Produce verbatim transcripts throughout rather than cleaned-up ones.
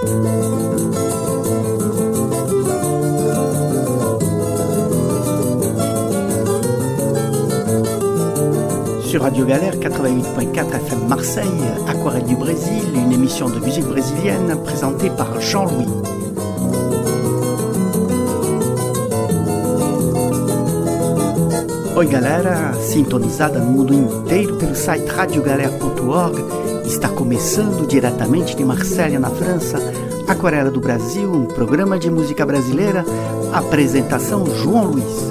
Sur Radio Galère quatre-vingt-huit point quatre F M Marseille, Aquarelle du Brésil, une émission de musique brésilienne présentée par Jean-Louis. Oi galera, sintonizada no mundo inteiro pelo site radio galera ponto org, está começando diretamente de Marselha, na França, Aquarela do Brasil, um programa de música brasileira, apresentação João Luiz.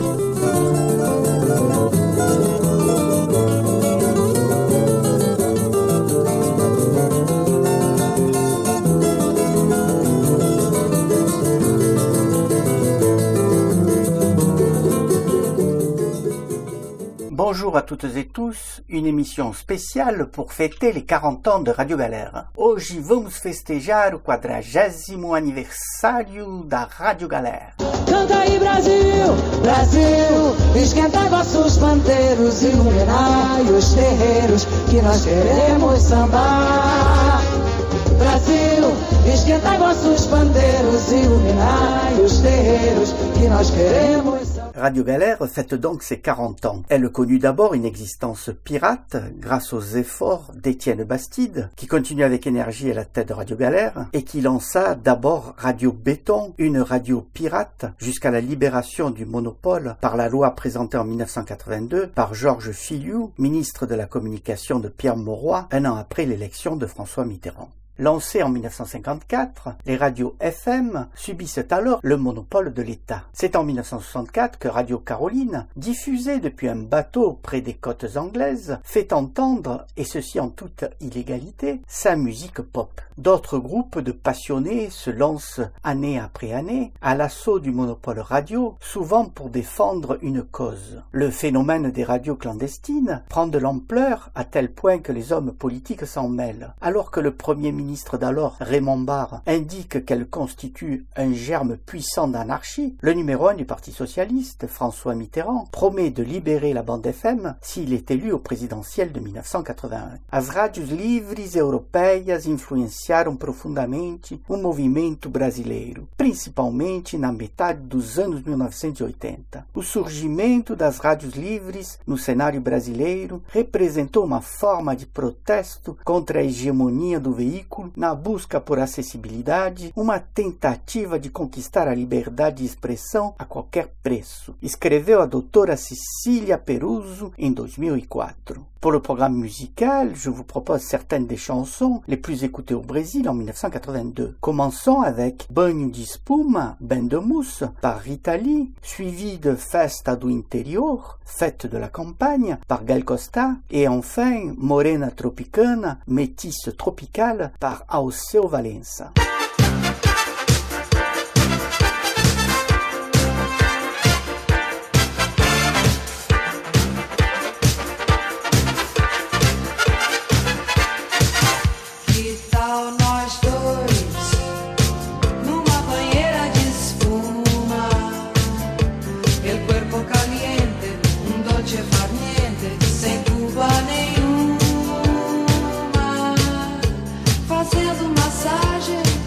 Bonjour à toutes et tous, une émission spéciale pour fêter les quarante ans de Radio Galera. Hoje vamos festejar o quadragésimo aniversário da Radio Galera. Canta aí Brasil, Brasil, esquenta vossos pandeiros, iluminai os terreiros que nós queremos sambar. Brasil, esquenta vossos pandeiros, iluminai os terreiros que nós queremos sambar. Radio Galère fête donc ses quarante ans. Elle connut d'abord une existence pirate grâce aux efforts d'Étienne Bastide, qui continue avec énergie à la tête de Radio Galère, et qui lança d'abord Radio Béton, une radio pirate, jusqu'à la libération du monopole par la loi présentée en dix-neuf cent quatre-vingt-deux par Georges Filiou, ministre de la Communication de Pierre Mauroy, un an après l'élection de François Mitterrand. Lancées en dix-neuf cent cinquante-quatre, les radios F M subissent alors le monopole de l'État. C'est en dix-neuf cent soixante-quatre que Radio Caroline, diffusée depuis un bateau près des côtes anglaises, fait entendre, et ceci en toute illégalité, sa musique pop. D'autres groupes de passionnés se lancent année après année à l'assaut du monopole radio, souvent pour défendre une cause. Le phénomène des radios clandestines prend de l'ampleur à tel point que les hommes politiques s'en mêlent. Alors que le premier ministre ministre d'alors, Raymond Barre, indique qu'elle constitue un germe puissant d'anarchie, le numéro un du Parti socialiste, François Mitterrand, promet de libérer la bande F M s'il est élu au présidentiel de dix-neuf cent quatre-vingt-un. As rádios livres europeias influenciaram profundamente o movimento brasileiro, principalmente na metade dos anos mil novecentos e oitenta. O surgimento das rádios livres no cenário brasileiro representou uma forma de protesto contra a hegemonia do veículo na busca por acessibilidade, uma tentativa de conquistar a liberdade de expressão a qualquer preço, escreveu a doutora Cecília Peruso em dois mil e quatro. Pour le programme musical, je vous propose certaines des chansons les plus écoutées au Brésil en dix-neuf cent quatre-vingt-deux. Commençons avec Banho de Espuma, Bain de mousse, par Rita Lee, suivi de Festa do Interior, Fête de la campagne, par Gal Costa, et enfin Morena Tropicana, Métisse tropicale, par Alceu Valença. Fazendo massagem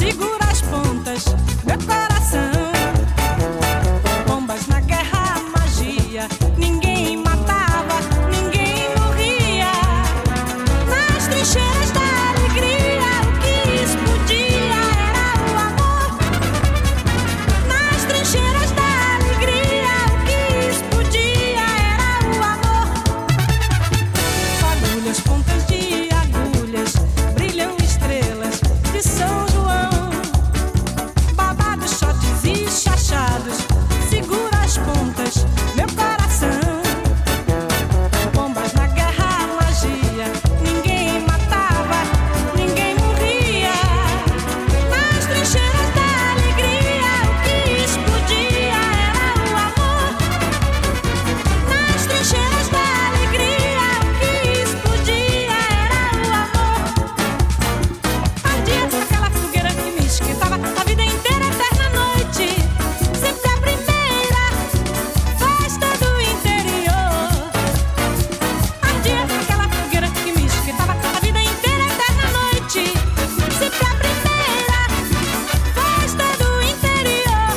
segura as pontas, meu coração. Bombas na guerra, magia, ninguém matava, ninguém morria. Nas trincheiras da alegria, o que explodia era o amor. Nas trincheiras da alegria, o que explodia era o amor. Fagulhas, pontas de agulhas, brilham estrelas de São João. Babados, shots e chachados, segura as pontas, meu coração. Bombas na guerra, magia, ninguém matava, ninguém morria. Nas trincheiras da alegria, o que explodia era o amor. Nas trincheiras da alegria, o que explodia era o amor. Ardia aquela fogueira que me esquentava a vida inteira, eterna noite. Sempre a primeira festa do interior. Ardia aquela fogueira que me esquentava a vida inteira, eterna noite. Sempre a primeira festa do interior.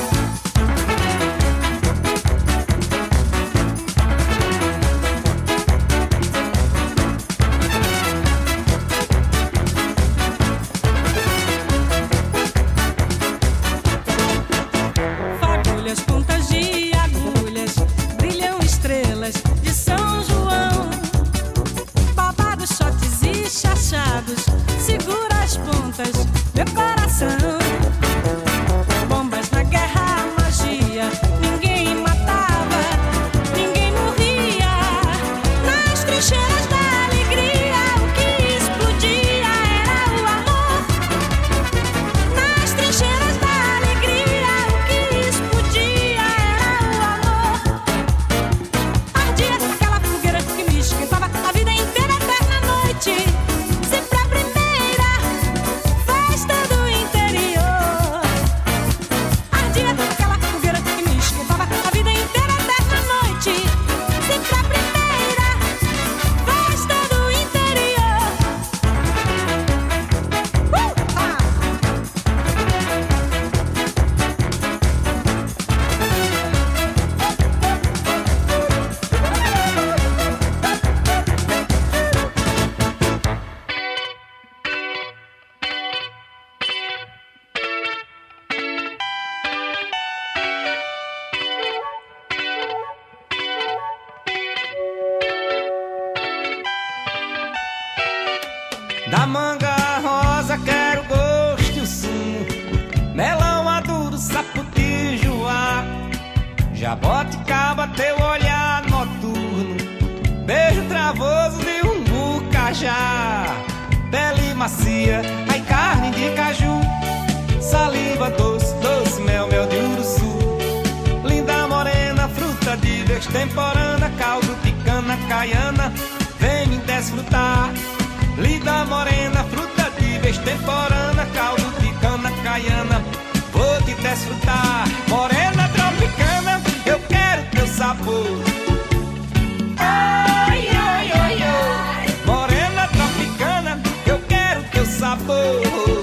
Fagulhas, pontas de agulhas, brilham estrelas de São João. Babados, shots e chachados, segura as pontas, meu coração. Bombas na guerra, magia, ninguém matava, ninguém morria. Nas trincheiras da alegria, o que explodia era o amor. Nas trincheiras da alegria, o que explodia era o amor. Ardia aquela fogueira que me esquentava a vida inteira, eterna noite. Sempre a primeira festa do interior. Ardia aquela fogueira que me esquentava a vida inteira, eterna noite. Sempre a primeira festa do interior. Uh! Ah! Da manga rosa quero gosto e o sumo, melão maduro, saputijuá, jaboticaba, teu olhar noturno, beijo travoso de um bucajá, pele macia, ai carne de caju, saliva doce, doce mel, mel de uruçu, linda morena, fruta de destemporana, caldo de cana caiana, vem me desfrutar. Linda morena, fruta de destemporana, caldo de cana caiana, vou te desfrutar. Morena tropicana, eu quero teu sabor. Ai, ai, ai, ai. Morena tropicana, eu quero teu sabor.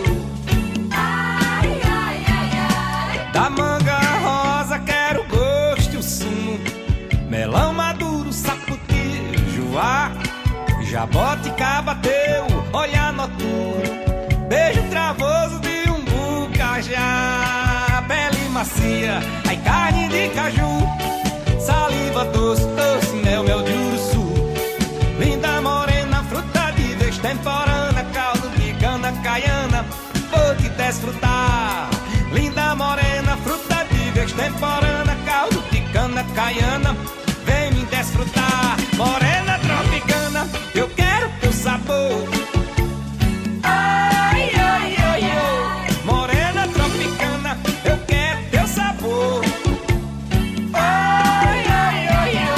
Ai, ai, ai, ai. Da manga rosa quero gosto e o sumo, melão maduro, saputijuá, jaboticaba, teu olhar noturno, beijo travoso de um bucajá, pele macia, ai carne de caju, saliva doce, doce mel, mel de uruçu, linda morena, fruta de destemporana, caldo de cana caiana, vou te desfrutar. Linda morena, fruta de destemporana, caldo de cana caiana, vem me desfrutar. Morena tropicana, eu quero teu sabor. Ai, ai, ai, ai. Morena tropicana, eu quero teu sabor. Ai, ai, ai, ai.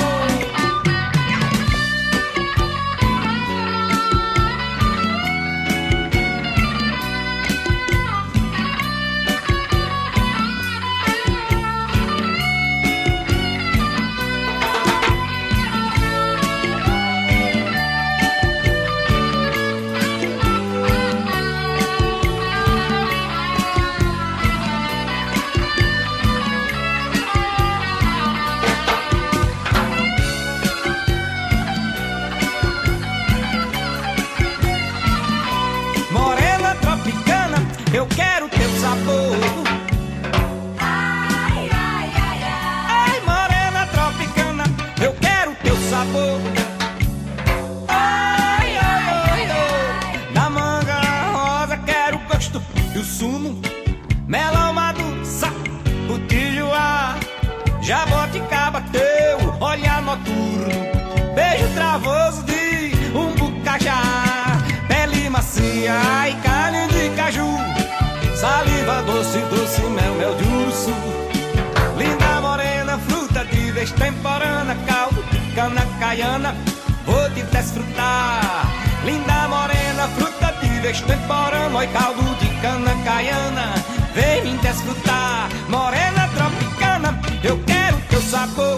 extemporânea, caldo de cana caiana, vou te desfrutar. Linda morena, fruta de extemporânea, oi caldo de cana caiana, vem me desfrutar. Morena tropicana, eu quero teu sabor.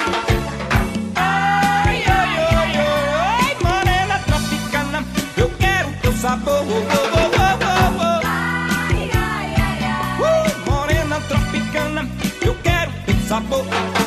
Ai, ai, ai, ai, morena tropicana, eu quero teu sabor. Ai, ai, ai, ai, uh, morena tropicana, eu quero teu sabor.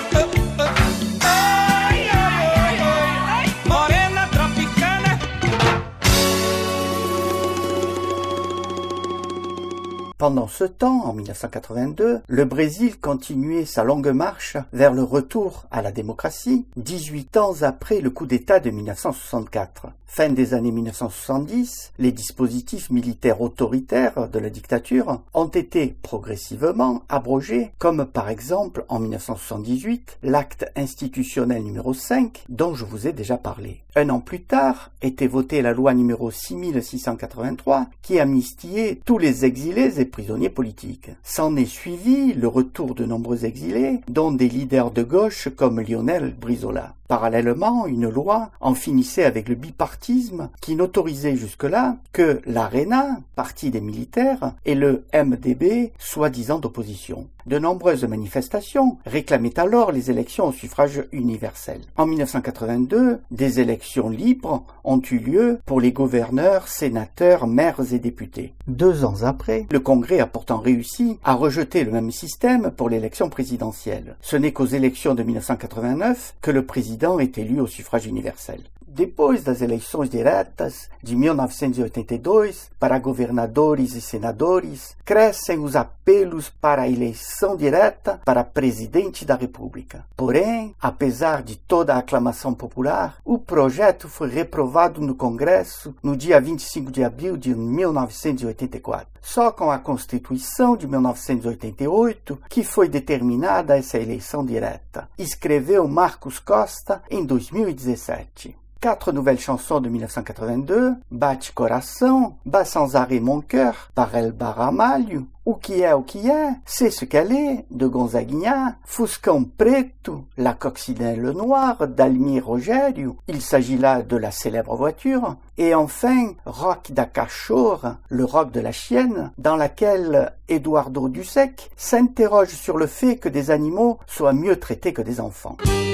Pendant ce temps, en mille neuf cent quatre-vingt-deux, le Brésil continuait sa longue marche vers le retour à la démocratie, dix-huit ans après le coup d'État de mille neuf cent soixante-quatre. Fin des années mille neuf cent soixante-dix, les dispositifs militaires autoritaires de la dictature ont été progressivement abrogés, comme par exemple en mille neuf cent soixante-dix-huit, l'acte institutionnel numéro cinq dont je vous ai déjà parlé. Un an plus tard était votée la loi numéro six mille six cent quatre-vingt-trois qui amnistiait tous les exilés et prisonniers politiques. S'en est suivi le retour de nombreux exilés, dont des leaders de gauche comme Lionel Brizola. Parallèlement, une loi en finissait avec le bipartisme qui n'autorisait jusque-là que l'ARENA, parti des militaires, et le M D B, soi-disant d'opposition. De nombreuses manifestations réclamaient alors les élections au suffrage universel. En mille neuf cent quatre-vingt-deux, des élections libres ont eu lieu pour les gouverneurs, sénateurs, maires et députés. Deux ans après, le Congrès a pourtant réussi à rejeter le même système pour l'élection présidentielle. Ce n'est qu'aux élections de mille neuf cent quatre-vingt-neuf que le président est élu au suffrage universel. Depois das eleições diretas de mil novecentos e oitenta e dois para governadores e senadores, crescem os apelos para a eleição direta para presidente da República. Porém, apesar de toda a aclamação popular, o projeto foi reprovado no Congresso no dia vinte e cinco de abril de mil novecentos e oitenta e quatro. Só com a Constituição de mil novecentos e oitenta e oito que foi determinada essa eleição direta, escreveu Marcos Costa em dois mil e dezessete. Quatre nouvelles chansons de mille neuf cent quatre-vingt-deux, Bate Coração, Bat sans arrêt mon cœur, par Elba Ramalho, O que é, o que é, C'est ce qu'elle est, de Gonzaguinha, Fuscão Preto, La Coccinelle Noire, d'Almir Rogério, il s'agit là de la célèbre voiture, et enfin Rock da Cachorra, le rock de la chienne, dans laquelle Eduardo Dussek s'interroge sur le fait que des animaux soient mieux traités que des enfants.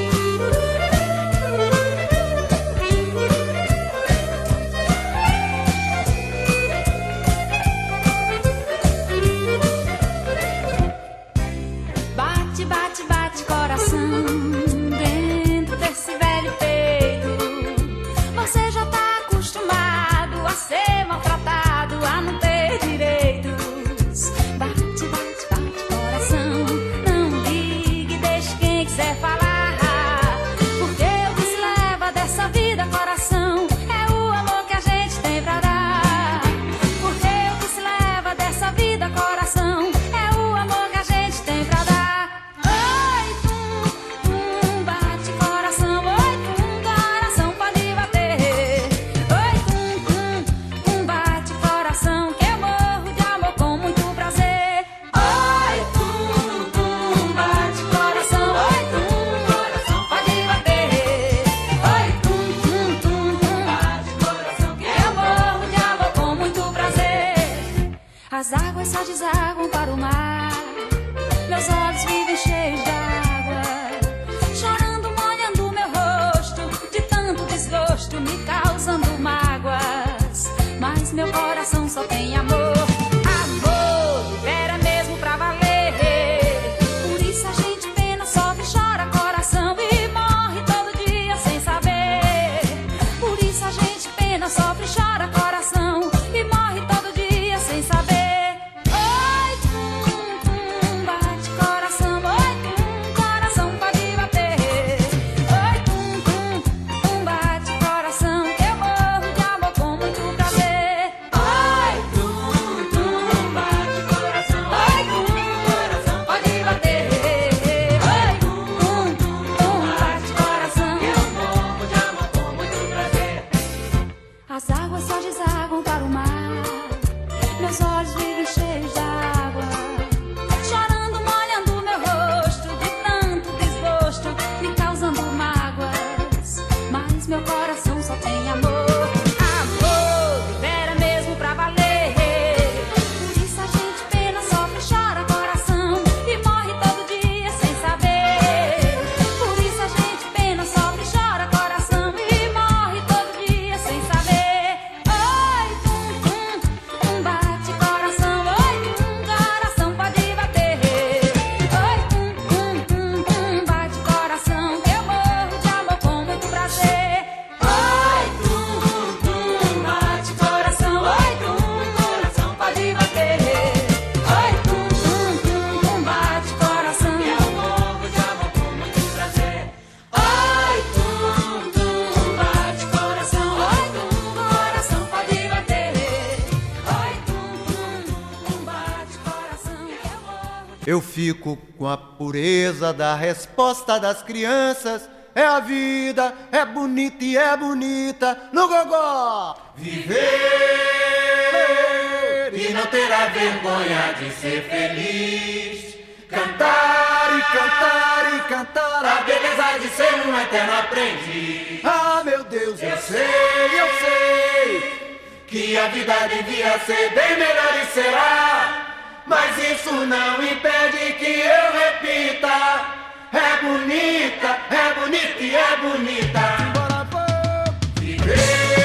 As águas só desaguam para o mar, meus olhos vivem cheios d'água, chorando, molhando meu rosto, de tanto desgosto me causando mágoas, mas meu coração só tem amor, amor, de vera mesmo pra valer, por isso a gente pena, sofre, chora coração e morre todo dia sem saber, por isso a gente pena, sofre, chora coração e morre todo dia sem saber. As águas só desaguam para o mar, meus olhos vivem cheios d'água, chorando, molhando meu rosto, de tanto desgosto Eu fico com a pureza da resposta das crianças. É a vida, é bonita e é bonita no gogó. Viver e não terá vergonha de ser feliz. Cantar e cantar e cantar a beleza de ser um eterno aprendiz. Ah, meu Deus, eu sei, eu sei que a vida devia ser bem melhor e será. Mas isso não impede que eu repita. É bonita, é bonita e é bonita. Bora, bora. Viver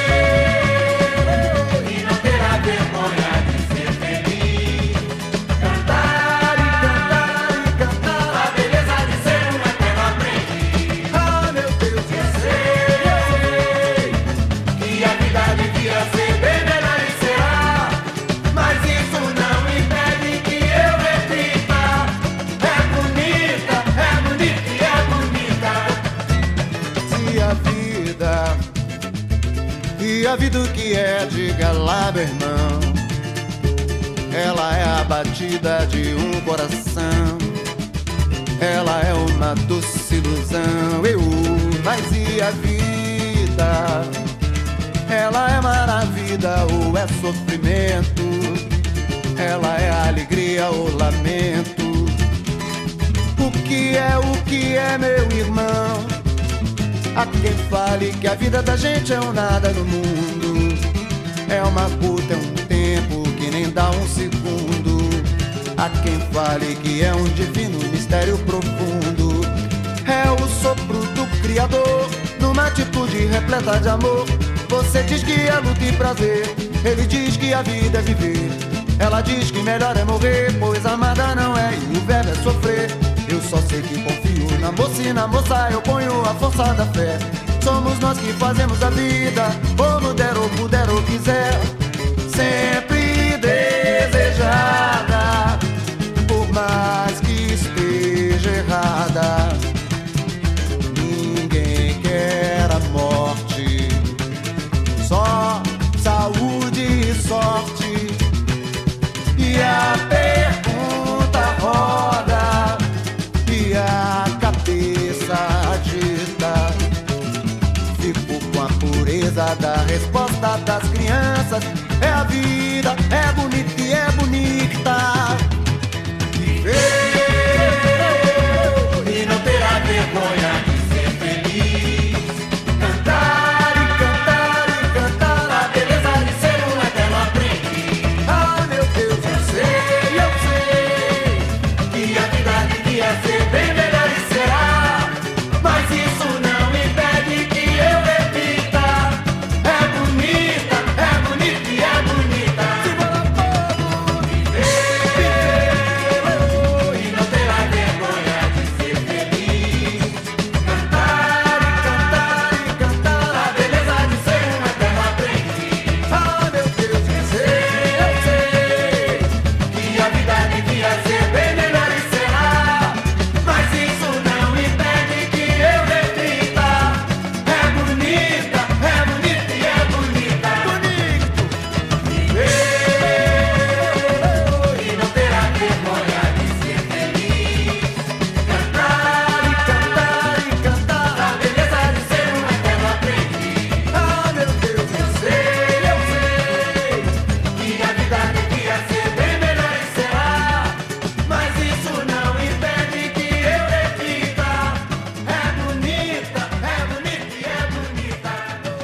e não terá vergonha de ser feliz. Cantar e cantar e cantar a beleza de ser um eterno aprendiz. Ah, meu Deus, eu sei, eu sei que a vida devia ser bem melhor e será. Mas isso não impede que eu repita. É bonita, é bonita e é bonita. Se a vida, e a vida o que é, diga lá, meu irmão. Ela é a batida de um coração. Ela é uma doce ilusão. Eu, mas e a vida? Ela é maravilha ou é sofrimento? Ela é alegria ou lamento? O que é, o que é, meu irmão? Há quem fale que a vida da gente é um nada no mundo. É uma puta, é um tempo que nem dá um segundo. Há quem fale que é um divino mistério profundo. É o sopro do Criador numa atitude repleta de amor. Você diz que é luta e prazer, ele diz que a vida é viver. Ela diz que melhor é morrer, pois amada não é e o verbo é sofrer. Eu só sei que confio na moça e na moça eu ponho a força da fé. Somos nós que fazemos a vida, como der ou puder ou quiser. Sempre desejada, por mais que esteja errada. Ninguém quer a morte, só saúde e sorte. E a pergunta roda e a cabeça agita. Fico com a pureza da resposta das crianças. É a vida, é bonita e é bonita. Viver e não terá vergonha de ser feliz. Cantar e cantar e cantar a beleza de ser um eterno aprendiz. Ah, meu Deus, eu sei, eu sei que a vida devia ser bem melhor e será. Mas isso não impede que eu repita. É bonita, é bonita e é bonita. Se bora povo viver e não terá vergonha de ser feliz. Cantar e cantar e cantar a beleza de ser um eterno aprendiz. Ah, meu Deus, eu sei, eu sei que a vida devia ser bem melhor e será. Mas isso não impede que eu repita. É bonita, é bonita e é bonita. Bonito. Viver e não terá vergonha de ser feliz. Cantar e cantar e cantar a beleza de ser um eterno aprendiz. Ah, meu Deus, eu sei, eu sei que a vida devia ser bem melhor e será. Mas isso não impede que eu repita. É bonita, é bonita e é bonita.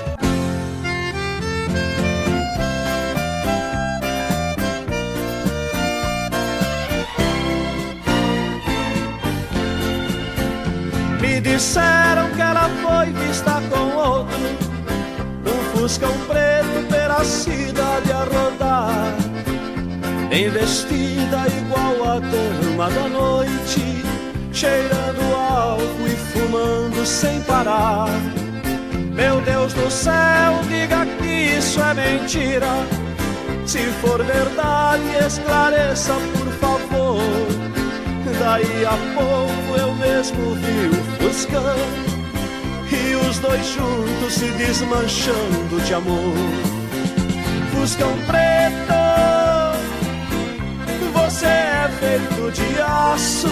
Me disseram que ela foi vista com outro, um fuscão preto pela cidade a rodar, bem vestida igual a dama da noite, cheirando álcool e fumando sem parar. Meu Deus do céu, diga que isso é mentira. Se for verdade, esclareça por favor. Daí a pouco eu mesmo vi o fuscão e os dois juntos se desmanchando de amor. Fuscão preto, Você é feito de aço,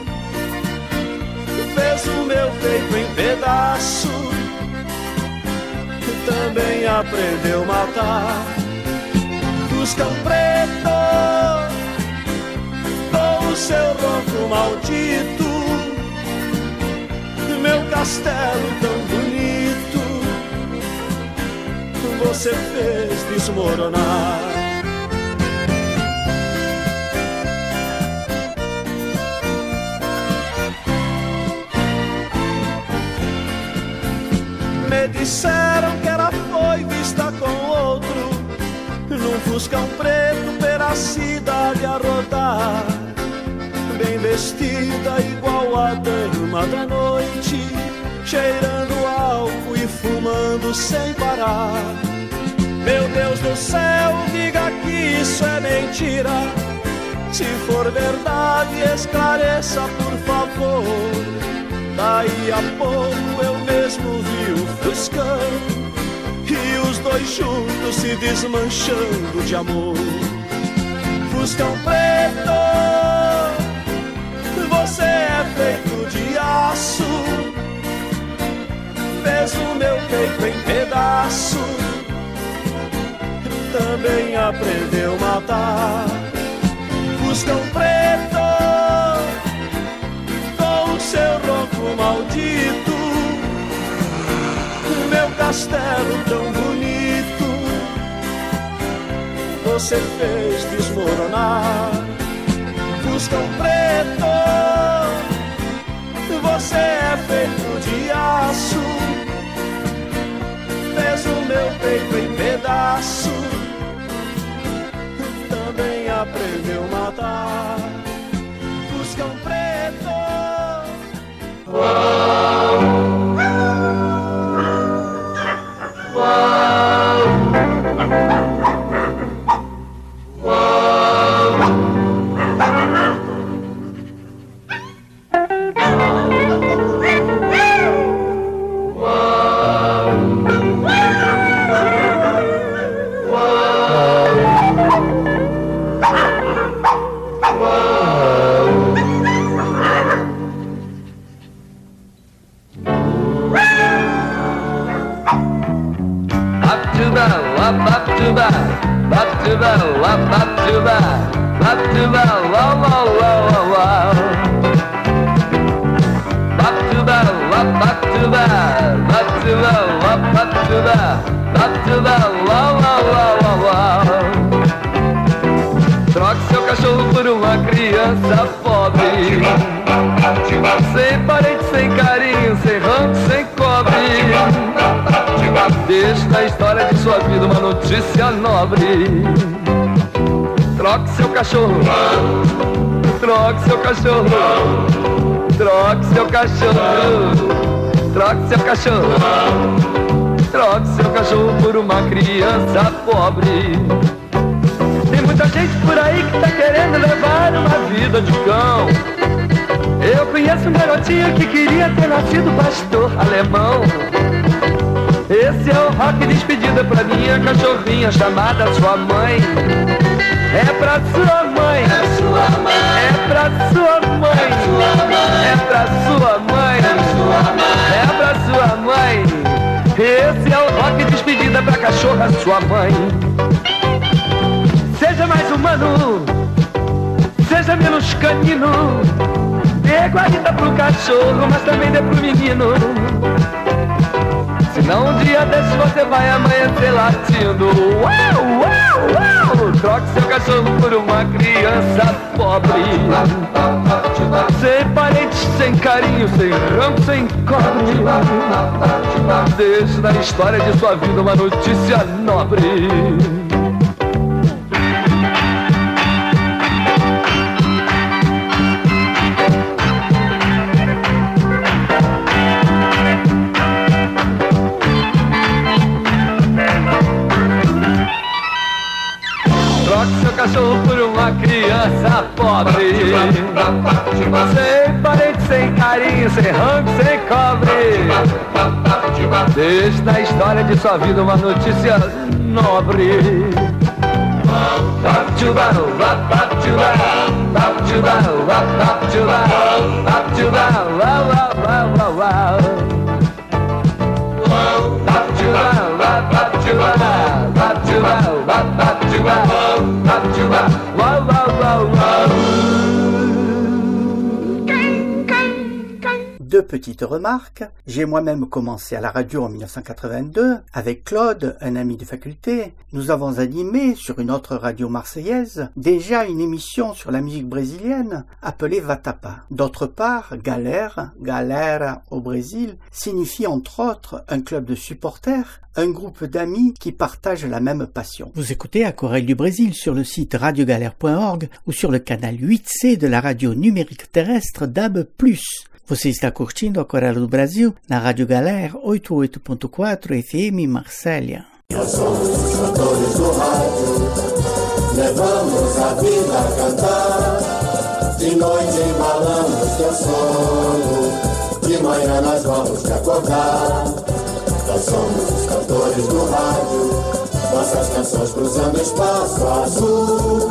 fez o meu peito em pedaço, também aprendeu a matar. Fuscão preto, com o seu ronco maldito, meu castelo tão bonito, você fez desmoronar. Me disseram que ela foi vista com outro, num fuscão preto pela cidade a rodar, bem vestida igual a dama da noite, cheirando álcool e fumando sem parar. Meu Deus do céu, diga que isso é mentira, se for verdade esclareça por favor. Daí a pouco eu mesmo vi o fuscão e os dois juntos se desmanchando de amor. Fuscão preto, você é feito de aço, fez o meu peito em pedaço, também aprendeu a matar. Fuscão preto, com o seu ronco maldito, meu castelo tão bonito, você fez desmoronar. Fuscão preto, você é feito de aço, fez o meu peito em pedaço, também aprendeu a matar. Fuscão preto. Troque seu cachorro por uma criança pobre, sem parente, sem carinho, sem rango, sem cobre. Deixa na história de sua vida uma notícia nobre. Troque seu cachorro, troque seu cachorro, troque seu cachorro, troque seu cachorro, troque seu cachorro por uma criança pobre. Tem muita gente por aí que tá querendo levar uma vida de cão. Eu conheço um garotinho que queria ter nascido pastor alemão. Esse é o rock de despedida pra minha cachorrinha chamada sua mãe. É pra sua mãe, é sua mãe, é pra sua mãe, é pra sua mãe, é pra sua mãe. Esse é o rock de despedida pra cachorra sua mãe. Seja mais humano, seja menos canino, dê guarida pro cachorro, mas também dê pro menino. Senão um dia desses você vai amanhecer latindo. Uau, uau, uau! Troque seu cachorro por uma criança pobre, sem parentes, sem carinho, sem ramo, sem cobre. Deixe na história de sua vida uma notícia nobre. Cachorro por uma criança pobre, sem parente, sem carinho, sem rango, sem cobre. Deixe na história de sua vida uma notícia nobre. Up to bow, up, up to bow, up to bow, up, up to bow, up to bow, wow, wow, wow, wow, wow. Up to bow, up, up to bow, up to bow, up, up to bow, up to bow, wow, wow, wow, wow. Deux petites remarques. J'ai moi-même commencé à la radio en mille neuf cent quatre-vingt-deux. Avec Claude, un ami de faculté, nous avons animé sur une autre radio marseillaise déjà une émission sur la musique brésilienne appelée Vatapa. D'autre part, Galera, Galera au Brésil, signifie entre autres un club de supporters, un groupe d'amis qui partagent la même passion. Vous écoutez Aquarelle du Brésil sur le site radio galère point org ou sur le canal huit C de la radio numérique terrestre D A B plus. Você está curtindo Aquarela do Brasil na Rádio Galera oitenta e oito ponto quatro F M Marsella. Nós somos os cantores do rádio, levamos a vida a cantar. De noite embalamos teu sono, de manhã nós vamos te acordar. Nós somos os cantores do rádio, nossas canções cruzando espaço azul.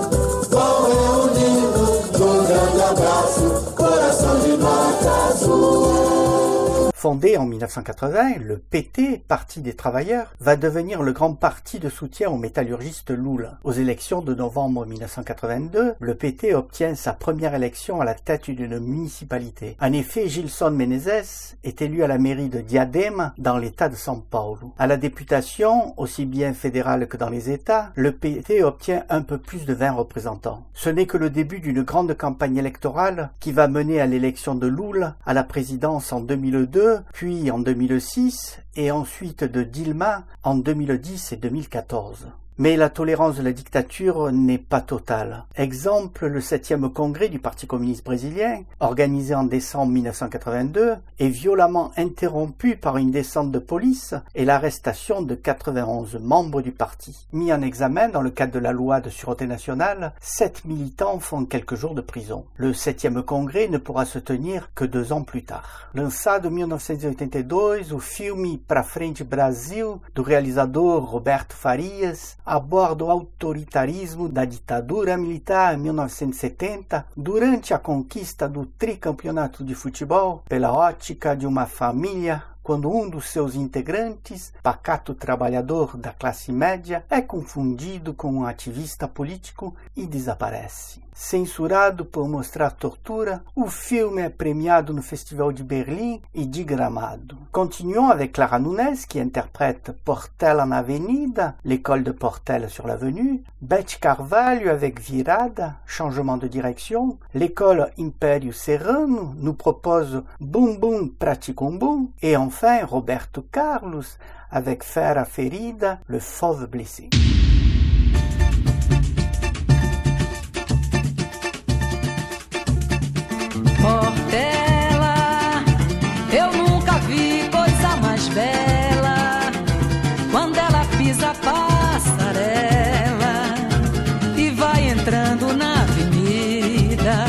Vão reunindo num grande abraço, coração de nota azul. Fondé en mille neuf cent quatre-vingts, le P T, Parti des Travailleurs, va devenir le grand parti de soutien aux métallurgistes Lula. Aux élections de novembre mille neuf cent quatre-vingt-deux, le P T obtient sa première élection à la tête d'une municipalité. En effet, Gilson Menezes est élu à la mairie de Diadema dans l'état de São Paulo. À la députation, aussi bien fédérale que dans les États, le P T obtient un peu plus de vingt représentants. Ce n'est que le début d'une grande campagne électorale qui va mener à l'élection de Lula à la présidence en deux mille deux, puis en deux mille six et ensuite de Dilma en deux mille dix et deux mille quatorze. Mais la tolérance de la dictature n'est pas totale. Exemple, le septième congrès du Parti communiste brésilien, organisé en décembre mille neuf cent quatre-vingt-deux, est violemment interrompu par une descente de police et l'arrestation de quatre-vingt-onze membres du parti. Mis en examen dans le cadre de la loi de sûreté nationale, sept militants font quelques jours de prison. Le septième congrès ne pourra se tenir que deux ans plus tard. Lançado em mille novecentos e oitenta e dois, o filme Pra Frente Brasil, do realizador Roberto Farias, aborda o autoritarismo da ditadura militar em mil novecentos e setenta, durante a conquista do tricampeonato de futebol, pela ótica de uma família, quando um dos seus integrantes, pacato trabalhador da classe média, é confundido com um ativista político e desaparece. Censurado por mostrar tortura, o filme é premiado no Festival de Berlim e de Gramado. Continuons avec Clara Nunes qui interprète Portela na Avenida, l'école de Portela sur l'avenue, Beth Carvalho avec Virada, changement de direction, l'école Império Serrano nous propose Bum Bum Praticumbum et enfin Roberto Carlos avec Fera Ferida, le fauve blessé. Portela, eu nunca vi coisa mais bela, quando ela pisa a passarela e vai entrando na avenida,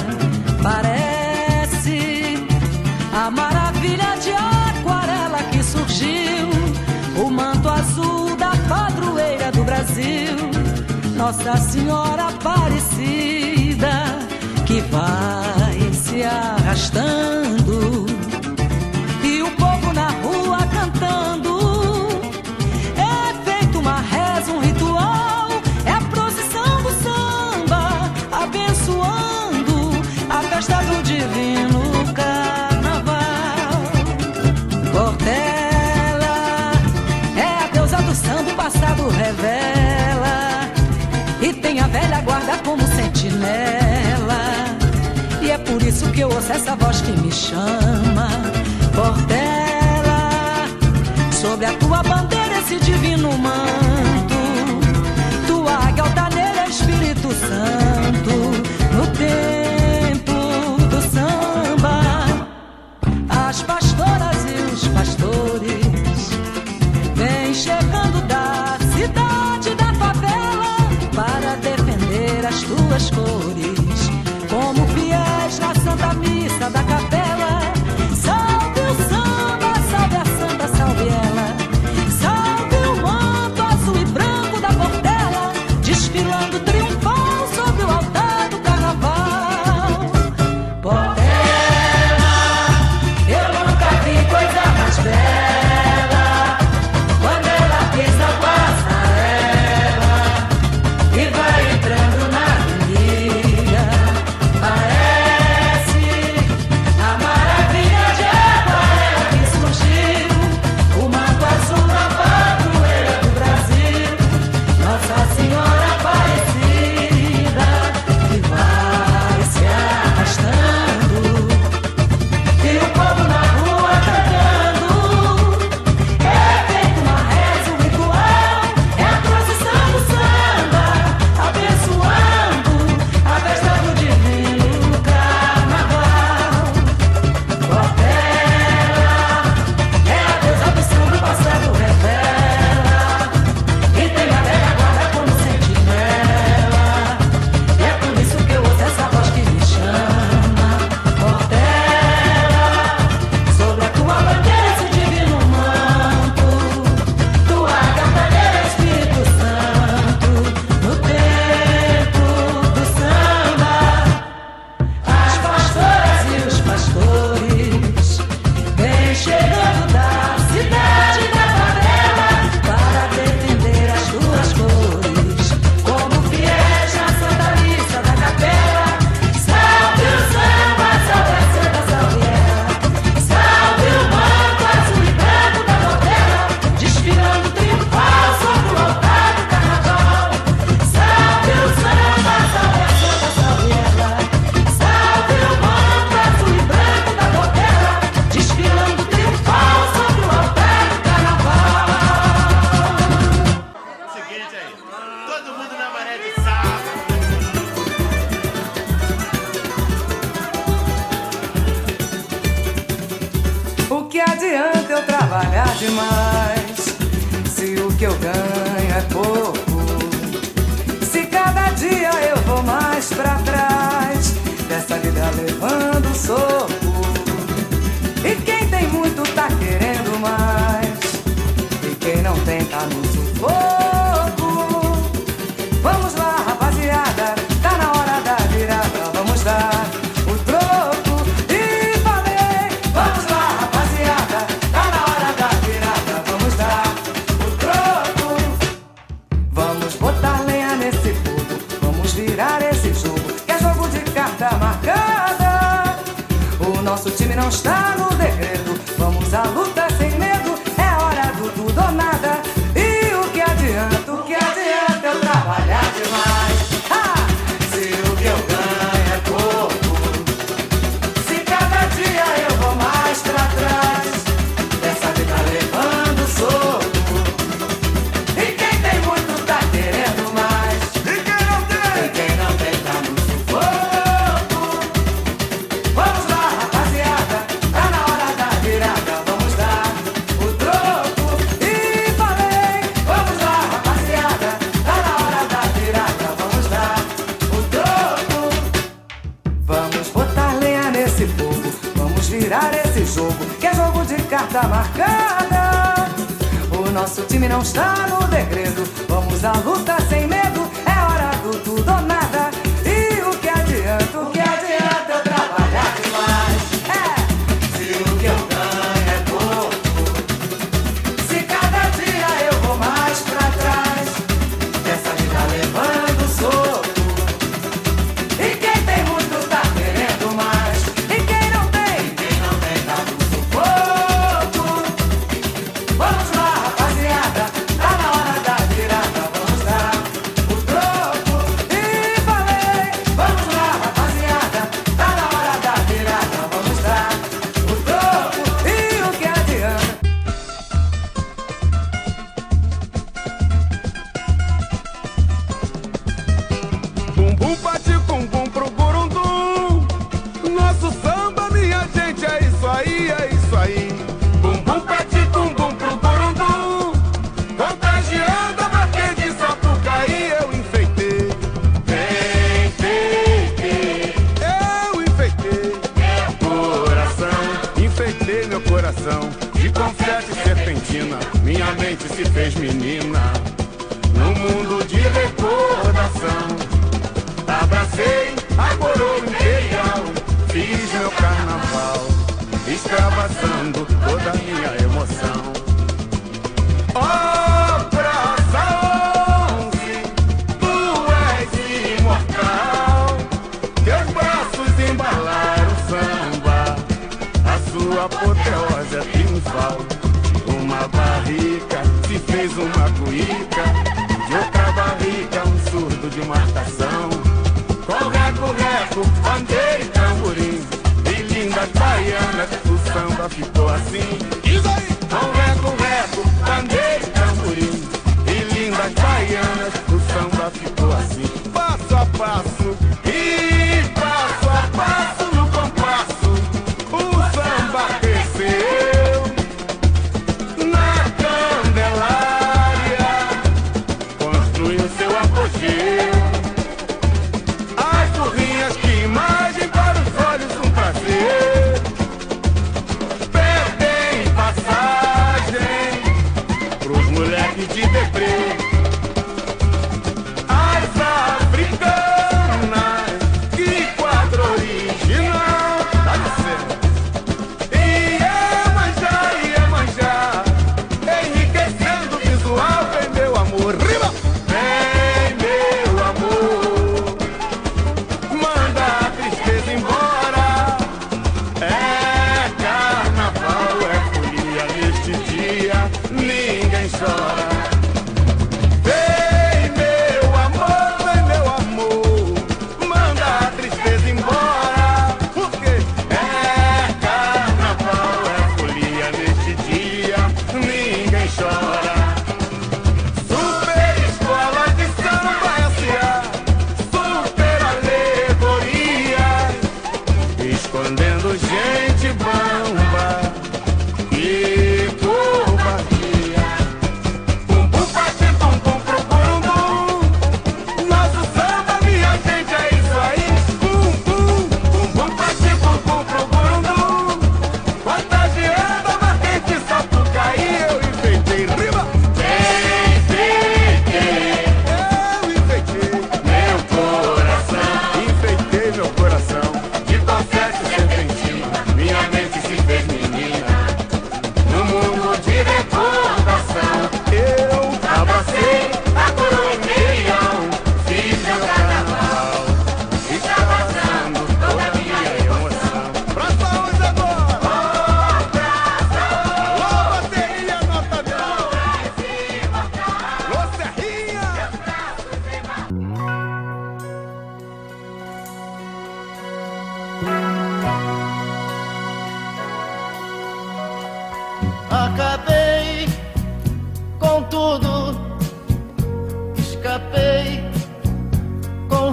parece a maravilha de aquarela que surgiu, o manto azul da padroeira do Brasil, Nossa Senhora Aparecida, que vai se arrastando e o povo na rua cantando. É feito uma reza, um ritual, é a procissão do samba abençoando a festa do divino carnaval. Portela é a deusa do samba, o passado revela, e tem a velha guarda como sentinela. E é por isso que eu ouço essa voz que me chama. Portela, sobre a tua bandeira esse divino manto, tua águia altaneira, Espírito Santo, no tempo do samba. As pastoras e os pastores vêm chegando da cidade, da favela, para defender as tuas cores, como fiéis na Santa Missa da Capela. Salve o samba, salve a santa, salve ela, salve o manto azul e branco da Portela, desfilando Todo mundo na maré de sábado. O que adianta eu trabalhar demais se o que eu ganho é pouco? Se cada dia eu vou mais pra trás dessa vida levando soco. E quem tem muito tá querendo mais, e quem não tem tá no sufoco. Vamos lá, rapaziada, tá na hora da virada. Vamos dar o troco. E falei, vamos lá, rapaziada, tá na hora da virada. Vamos dar o troco. Vamos botar lenha nesse fogo, vamos virar esse jogo, que é jogo de carta marcada. O nosso time não está no degredo, vamos à luta sem medo, é hora do tudo ou nada. E o que adianta, o que adianta eu trabalhar demais, ah, se o que eu ganho é pouco? Se cada dia eu vou mais pra trás dessa vida levando soco. E quem tem muito tá querendo mais, e quem não tem, e quem não tem tá no sufoco. Vamos lá, rapaziada, tá na hora da virada. Vamos dar o troco. E falei, vamos lá, rapaziada, tá na hora da virada. Vamos dar o troco. Vamos botar lenha nesse fogo, vamos virar esse jogo, que é jogo de carta marcada. O nosso time não está no degredo, vamos à luta sem medo, é hora do tudo ou nada. E o que adianta, o que adianta eu trabalhar demais, é, se o que eu ganho é pouco? Se cada dia eu vou mais pra trás dessa vida levando soco. E quem tem muito tá querendo mais, e quem não tem, e quem não tem tá no sufoco. Vamos lá, rapaziada, tá na hora da virada. Vamos dar o troco. E falei, vamos lá, rapaziada, tá na hora da virada. Vamos dar o troco. E o que adianta? Bum bum bate com bum pro burundum. Nosso samba, minha gente, é isso aí, é isso aí. Bum bum bate com bum pro burundum. Contagiando a marquês de Sapucaí, eu enfeitei. Enfeitei, eu enfeitei meu coração. Enfeitei meu coração de confete serpentina. Minha mente se fez menina no mundo de recordação. Abracei a coroa imperial, fiz meu carnaval, extravasando toda a minha emoção. Oh, Praça onze, tu és imortal, teus braços embalaram o samba, a sua apoteose é triunfal. Uma barrica se fez uma cuíca, de outra barrica um surdo de marcação. Com reco, reco, bandeira e tamborim, e lindas baianas, o samba ficou assim. Diz aí! Com reco, reco, bandeira e tamborim, e lindas baianas, o samba ficou assim. Passo a passo, e passo a passo no compasso, o samba cresceu na Candelária, construiu seu apogeu. As burrinhas, que imagem para os olhos, um prazer. Perdem passagem pros moleques de deprê. As africanas, que quadro original, dá licença. Iemanjá, Iemanjá, enriquecendo o visual, vem meu amor, rima! Vem meu amor.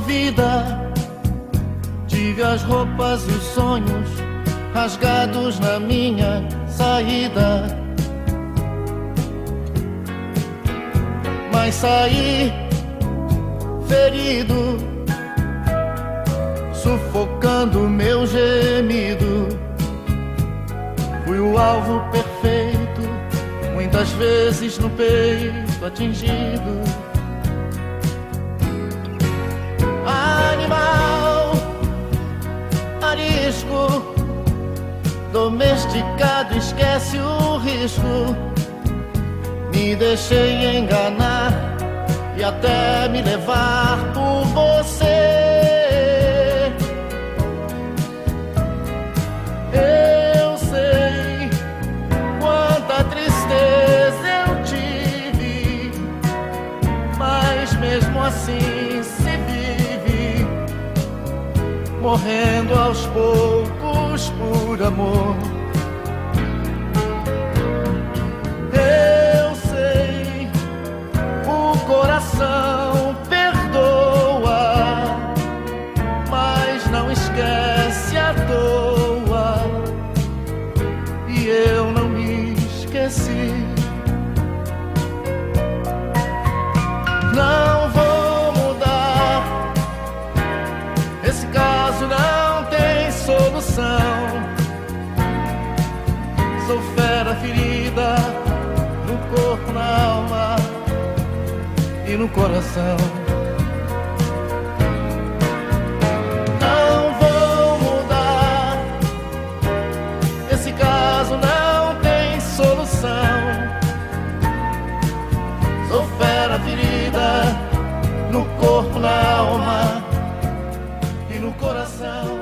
vida. Tive as roupas e os sonhos rasgados na minha saída, mas saí ferido, sufocando meu gemido. Fui o alvo perfeito, muitas vezes no peito atingido. Animal, arisco, domesticado, esquece o risco. Me deixei enganar e até me levar por você. Eu sei quanta tristeza eu tive, mas mesmo assim se vive, morrendo aos poucos por amor. Eu sei, o coração perdoa, mas não esquece à toa, e eu não me esqueci. Não vou mudar, esse caso não tem solução. Sou fera ferida no corpo, na alma e no coração. Não vou mudar, esse caso não tem solução. Sou fera ferida no corpo, na alma e no coração.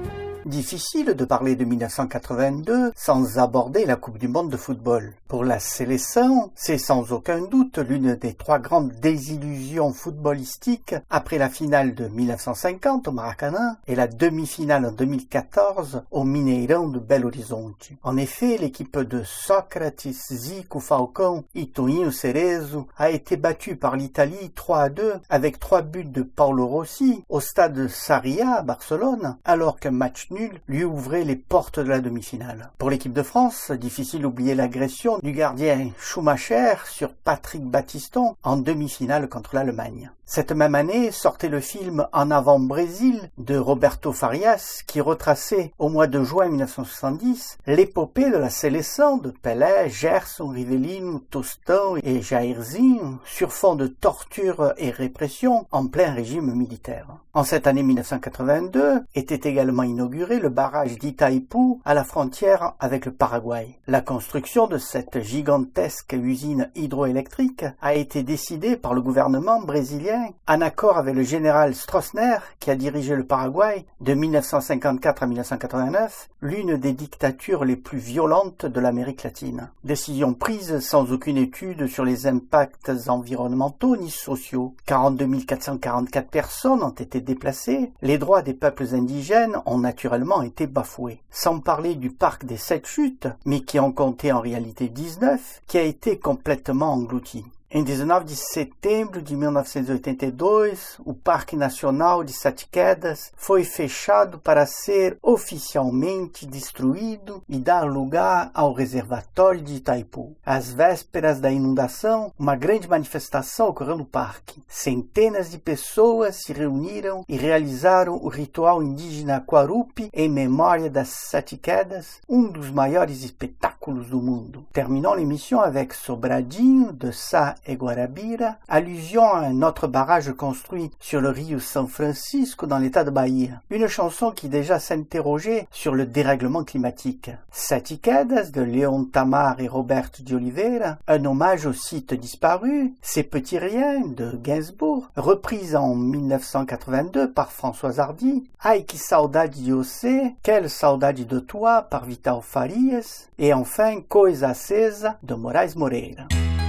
Difficile de parler de mille neuf cent quatre-vingt-deux sans aborder la Coupe du Monde de football. Pour la sélection, c'est sans aucun doute l'une des trois grandes désillusions footballistiques après la finale de mille neuf cent cinquante au Maracanã et la demi-finale en deux mille quatorze au Mineirão de Belo Horizonte. En effet, l'équipe de Sócrates, Zico, Falcão et Toninho Cerezo a été battue par l'Italie trois à deux avec trois buts de Paolo Rossi au stade Sarriá à Barcelone, alors qu'un match nul lui ouvrait les portes de la demi-finale. Pour l'équipe de France, difficile d'oublier l'agression du gardien Schumacher sur Patrick Battiston en demi-finale contre l'Allemagne. Cette même année sortait le film En avant Brésil de Roberto Farias qui retraçait au mois de juin mille neuf cent soixante-dix l'épopée de la sélection de Pelé, Gerson, Rivellino, Tostão et Jairzinho sur fond de torture et répression en plein régime militaire. En cette année mille neuf cent quatre-vingt-deux était également inauguré le barrage d'Itaipú à la frontière avec le Paraguay. La construction de cette gigantesque usine hydroélectrique a été décidée par le gouvernement brésilien en accord avec le général Stroessner qui a dirigé le Paraguay de mille neuf cent cinquante-quatre à mille neuf cent quatre-vingt-neuf, l'une des dictatures les plus violentes de l'Amérique latine. Décision prise sans aucune étude sur les impacts environnementaux ni sociaux. quarante-deux mille quatre cent quarante-quatre personnes ont été déplacées, les droits des peuples indigènes ont naturellement été bafoués. Sans parler du parc des Sept Chutes, mais qui en comptait en réalité dix-neuf, qui a été complètement englouti. Em dezenove de setembro de mil novecentos e oitenta e dois, o Parque Nacional de Sete Quedas foi fechado para ser oficialmente destruído e dar lugar ao reservatório de Itaipu. Às vésperas da inundação, uma grande manifestação ocorreu no parque. Centenas de pessoas se reuniram e realizaram o ritual indígena Quarupi em memória das Sete Quedas, um dos maiores espetáculos do mundo. Terminons l'émission avec Sobradinho de Sá et Guarabira, allusion à un autre barrage construit sur le Rio São Francisco dans l'état de Bahia. Une chanson qui déjà s'interrogeait sur le dérèglement climatique. Sete Quedas de Léon Tamar et Roberto de Oliveira, un hommage au site disparu. Ces petits riens de Gainsbourg, reprise en mille neuf cent quatre-vingt-deux par Françoise Hardy. Ai que saudade de você, quelle saudade de toi par Vital Farias. Et enfin Coisa Acesa de Moraes Moreira.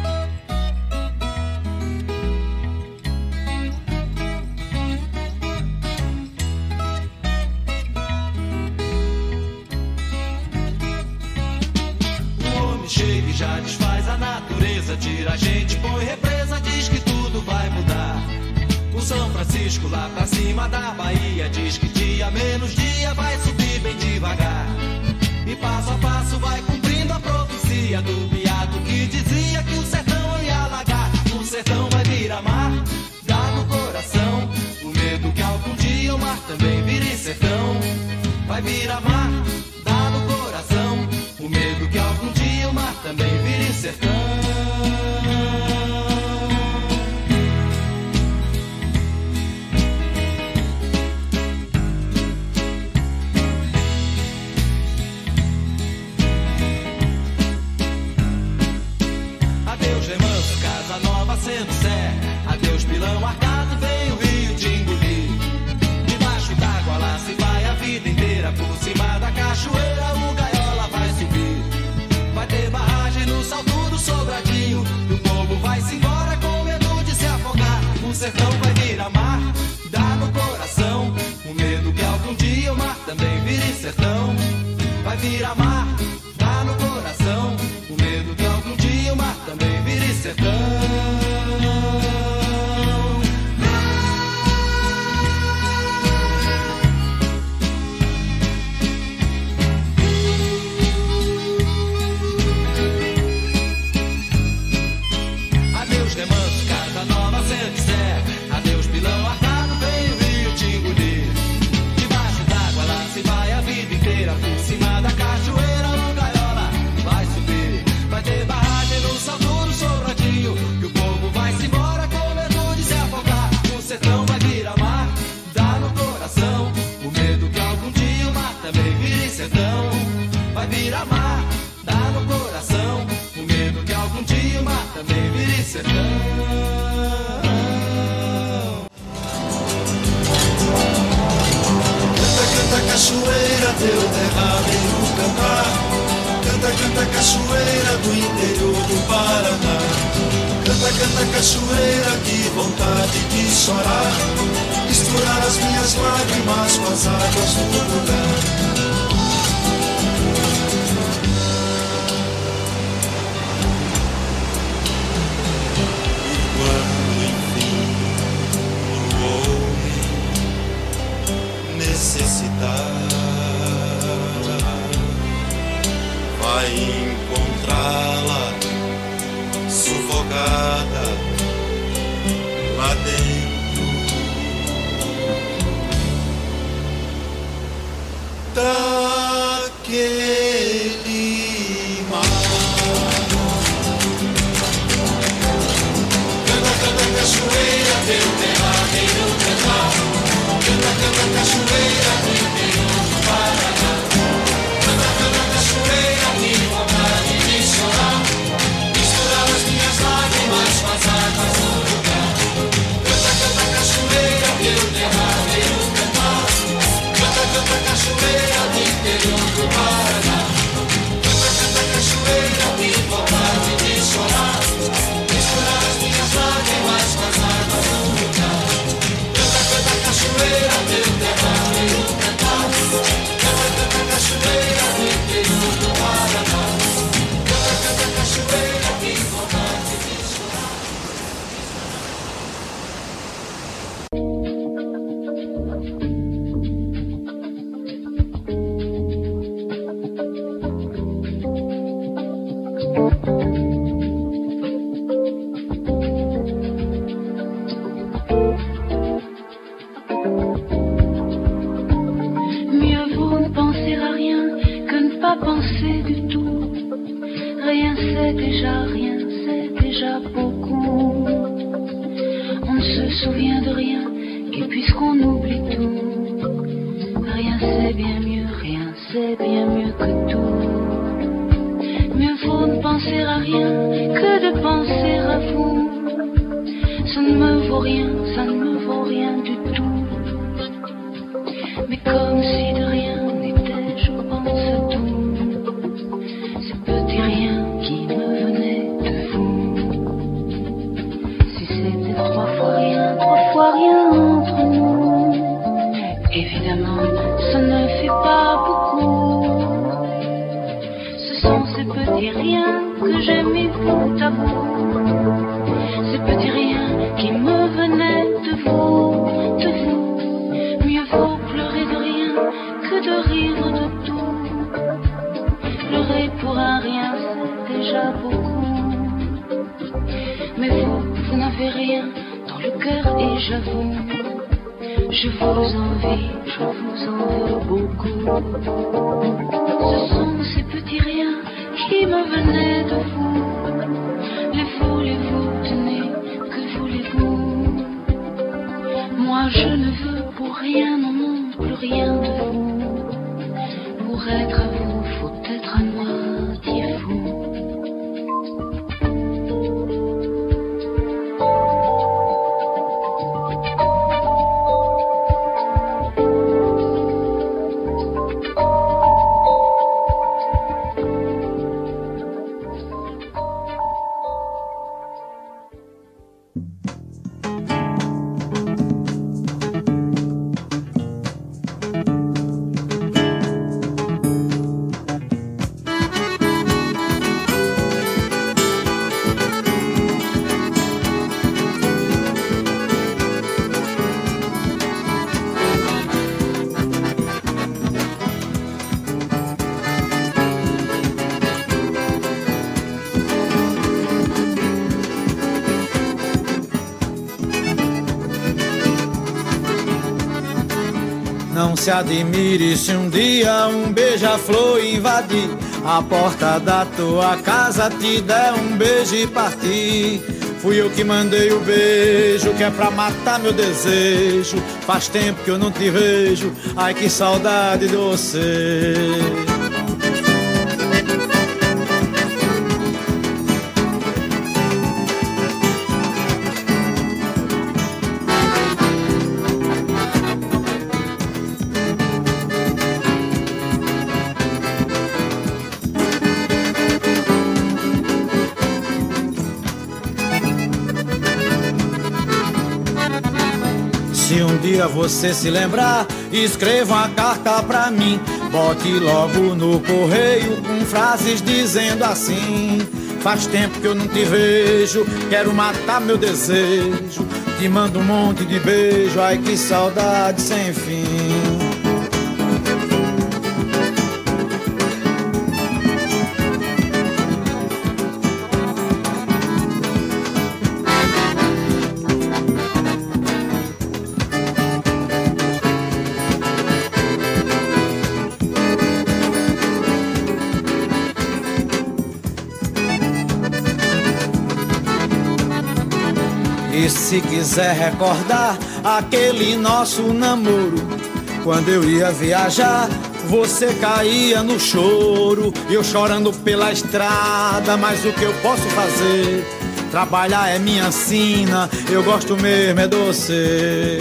Chega e já desfaz a natureza, tira a gente, põe represa, diz que tudo vai mudar. O São Francisco, lá pra cima da Bahia. Diz que dia menos dia vai subir bem devagar. E passo a passo vai cumprindo a profecia do beato que dizia que o sertão ia alagar. O sertão vai virar mar, dá no coração. O medo que algum dia o mar também vire sertão. Vai virar mar, dá no coração. O medo que algum dia o mar também vire sertão. Adeus remanso, casa nova sendo sé. Adeus pilão arcado, vem o rio te engolir. Debaixo d'água lá se vai a vida inteira. Por cima da cachoeira o gaiola vai subir. Vai ter barragem no salto do Sobradinho. E o povo vai se embora com medo de se afogar. O sertão vai virar mar, dá no coração. O medo que algum dia o mar também vire sertão. Vai virar mar, dá no coração. O medo que algum dia o mar também vire sertão. Adeus remanso, casa nova sendo sé. Adeus pilão arcado, vem o rio te engolir. Debaixo d'água lá se vai a vida inteira. Por cima da cachoeira o gaiola vai subir. Vai ter barragem no salto do Sobradinho. E o povo vai se embora com medo de se afogar. O sertão vai virar mar, dá no coração. O medo que algum dia o mar também vire sertão. Vai virar mar, dá no coração. O medo que algum dia o mar também vire sertão. Canta, canta, cachoeira, teu derradeiro cantar. Canta, canta, cachoeira do interior do Paraná. Canta, canta, cachoeira, que vontade de chorar. Misturar as minhas lágrimas com as águas do lugar. E quando enfim o homem necessitar, vai encontrá-la sufocada lá dentro daquele mar. Canta, canta, cachoeira, teu derradeiro cantar. Canta, canta, cachoeira do interior do Paraná. Canta, canta, cachoeira, que vontade de chorar. Misturar as minhas lágrimas com as águas do lugar. Canta, canta, cachoeira, teu derradeiro cantar. Canta, canta, cachoeira do interior do Paraná. Canta, canta, cachoeira, que vontade de chorar. Misturar as minhas lágrimas com as águas do lugar. Canta, canta, cachoeira, teu derradeiro cantar. Canta, canta, cachoeira do interior do Paraná. Canta, canta, cachoeira, que vontade de chorar. Mieux vaut ne penser à rien que ne pas penser du tout. Rien c'est déjà rien, c'est déjà beaucoup. On ne se souvient de rien, et puisqu'on oublie tout, rien c'est bien mieux, rien c'est bien mieux que tout. Mieux vaut ne penser à rien que de penser à vous. Ça ne me vaut rien, ça ne me vaut rien du tout. Mais comme si de rien n'était, je pense à tout. Ces petits riens qui me venaient de vous. Si c'était trois fois rien, trois fois rien entre nous, évidemment, ça ne fait pas beaucoup. Ce sont ces petits riens que j'ai mis bout à bout. Ces petits riens qui me venaient de vous. dans le cœur et j'avoue, je vous envie, je vous en veux beaucoup. Ce sont ces petits riens qui me venaient de vous. Les voulez-vous, tenez, que voulez-vous? Moi je ne veux pour rien au monde, plus rien de vous. Pour être à vous, faut être à moitié fou. Não se admire se um dia um beija-flor invadir a porta da tua casa, te der um beijo e partir. Fui eu que mandei o beijo, que é pra matar meu desejo. Faz tempo que eu não te vejo, ai que saudade de você. Se um dia você se lembrar, escreva uma carta pra mim. Bote logo no correio com frases dizendo assim: faz tempo que eu não te vejo, quero matar meu desejo. Te mando um monte de beijo, ai que saudade sem fim. E se quiser recordar aquele nosso namoro, quando eu ia viajar, você caía no choro, eu chorando pela estrada, mas o que eu posso fazer? Trabalhar é minha sina, eu gosto mesmo é de você.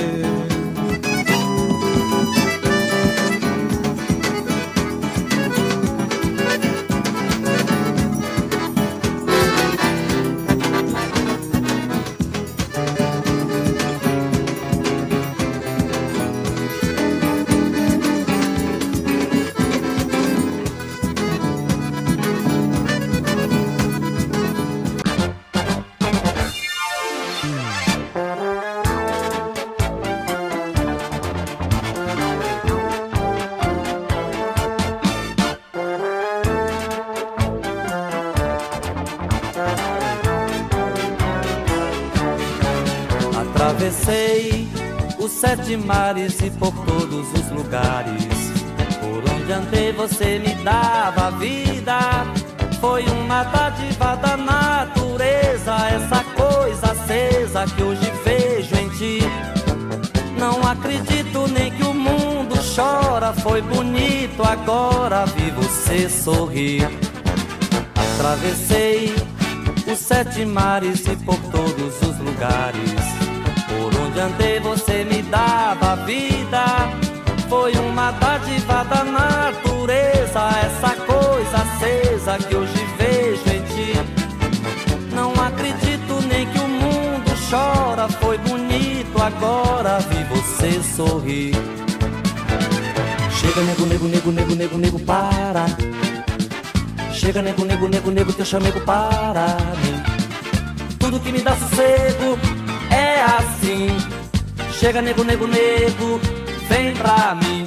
Atravessei os sete mares e por todos os lugares. Por onde andei você me dava vida. Foi uma dádiva da natureza, essa coisa acesa que hoje vejo em ti. Não acredito nem que o mundo chora. Foi bonito, agora vi você sorrir. Atravessei os sete mares e por todos os lugares. Por onde andei você me dava vida. Foi uma dádiva da natureza, essa coisa acesa que hoje vejo em ti. Não acredito nem que o mundo chora. Foi bonito, agora vi você sorrir. Chega nego, nego, nego, nego, nego, nego, para. Chega nego, nego, nego, nego, teu chamego para mim. Tudo que me dá sossego é assim. Chega nego, nego, nego, vem pra mim.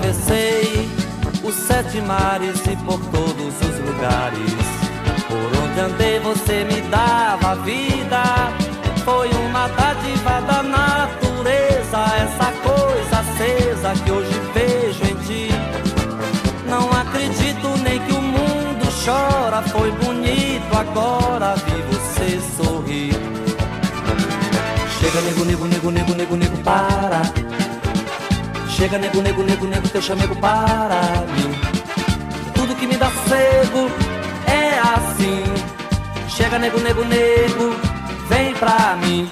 atravessei os sete mares e por todos os lugares. Por onde andei você me dava vida. Foi uma dádiva da natureza, essa coisa acesa que hoje vejo em ti. Não acredito nem que o mundo chora. Foi bonito, agora vi você sorrir. Chega, nego, nego, nego, nego, nego, nego, para. Chega, nego, nego, nego, nego, teu chamego para mim. Tudo que me dá cego é assim. Chega, nego, nego, nego, vem pra mim.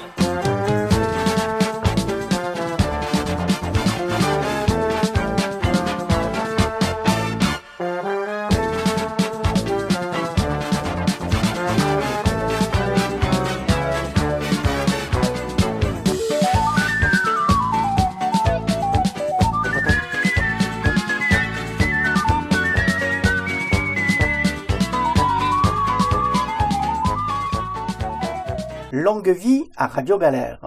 Longue vie à Radio Galère.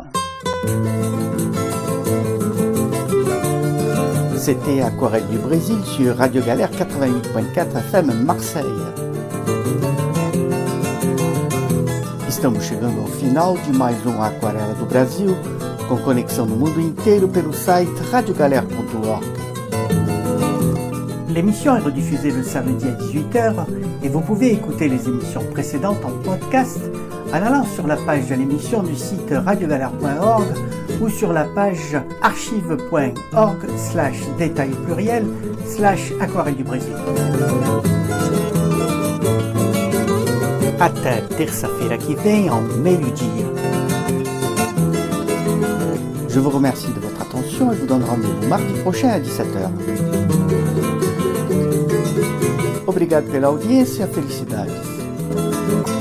C'était Aquarelle du Brésil sur Radio Galère quatre-vingt-huit virgule quatre F M Marseille. Estamos chegando ao final de mais um Aquarela do Brasil, com conexão no mundo inteiro pelo site radio galère point org. L'émission est rediffusée le samedi à dix-huit heures et vous pouvez écouter les émissions précédentes en podcast en allant sur la page de l'émission du site radio galère point org ou sur la page archive point org slash détail pluriel slash aquarelle du Brésil. Até terça-feira que vem ao meio-dia. Je vous remercie de votre attention et vous donne rendez-vous mardi prochain à dix-sept heures. Obrigado pela audiência, felicidades.